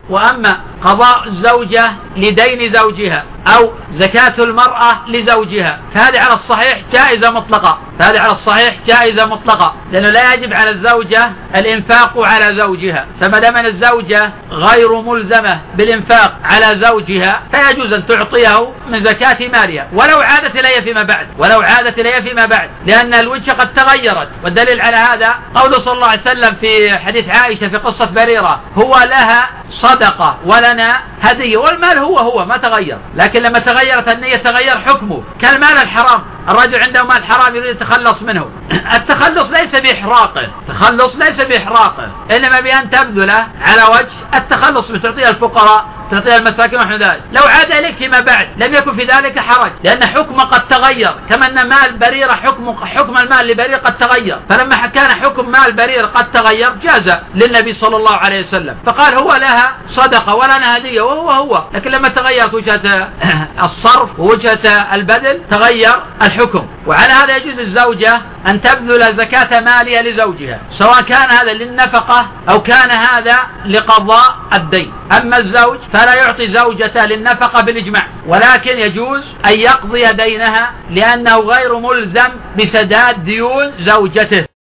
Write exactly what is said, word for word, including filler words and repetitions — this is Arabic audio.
وأما قضاء الزوجة لدين زوجها أو زكاة المرأة لزوجها فهذه على الصحيح جائزة مطلقة، فهذه على الصحيح جائزة مطلقة، لأنه لا يجب على الزوجة الإنفاق على زوجها، فما دام الزوجة غير ملزمة بالإنفاق على زوجها فيجوز أن تعطيه من زكاة مالها ولو عادت إليه فيما بعد، ولو عادت إليه فيما بعد، لأن الوجه قد تغيرت. والدليل على هذا قوله صلى الله عليه وسلم في حديث عائشة في قصة بريرة: هو لها صدقة ولنا هدية، والمال هو هو ما تغير، لكن لما تغيرت النية تغير حكمه، كالمال الحرام، الرجل عنده مال حرام يريد يتخلص منه، التخلص ليس بإحراقه، التخلص ليس بإحراقه، إنما بأن تبذله على وجه التخلص، بتعطيه الفقراء، تعطيها المساكين ونحو ذلك. لو عاد إليك فيما بعد لم يكن في ذلك حرج، لأن حكمه قد تغير، كما أن مال بريرة حكم حكم المال لبريرة قد تغير، فلما كان حكم مال بريرة قد تغير جاز للنبي صلى الله عليه وسلم، فقال هو لها صدقة ولنا هدية وهو هو، لكن لما تغيرت وجهة الصرف ووجهة البذل تغير الحكم. وعلى هذا يجوز للزوجة أن تبذل زكاة مالها لزوجها، سواء كان هذا للنفقة أو كان هذا لقضاء الدين. أما الزوج فلا يعطي زوجته للنفقة بالإجماع، ولكن يجوز أن يقضي دينها لأنه غير ملزم بسداد ديون زوجته.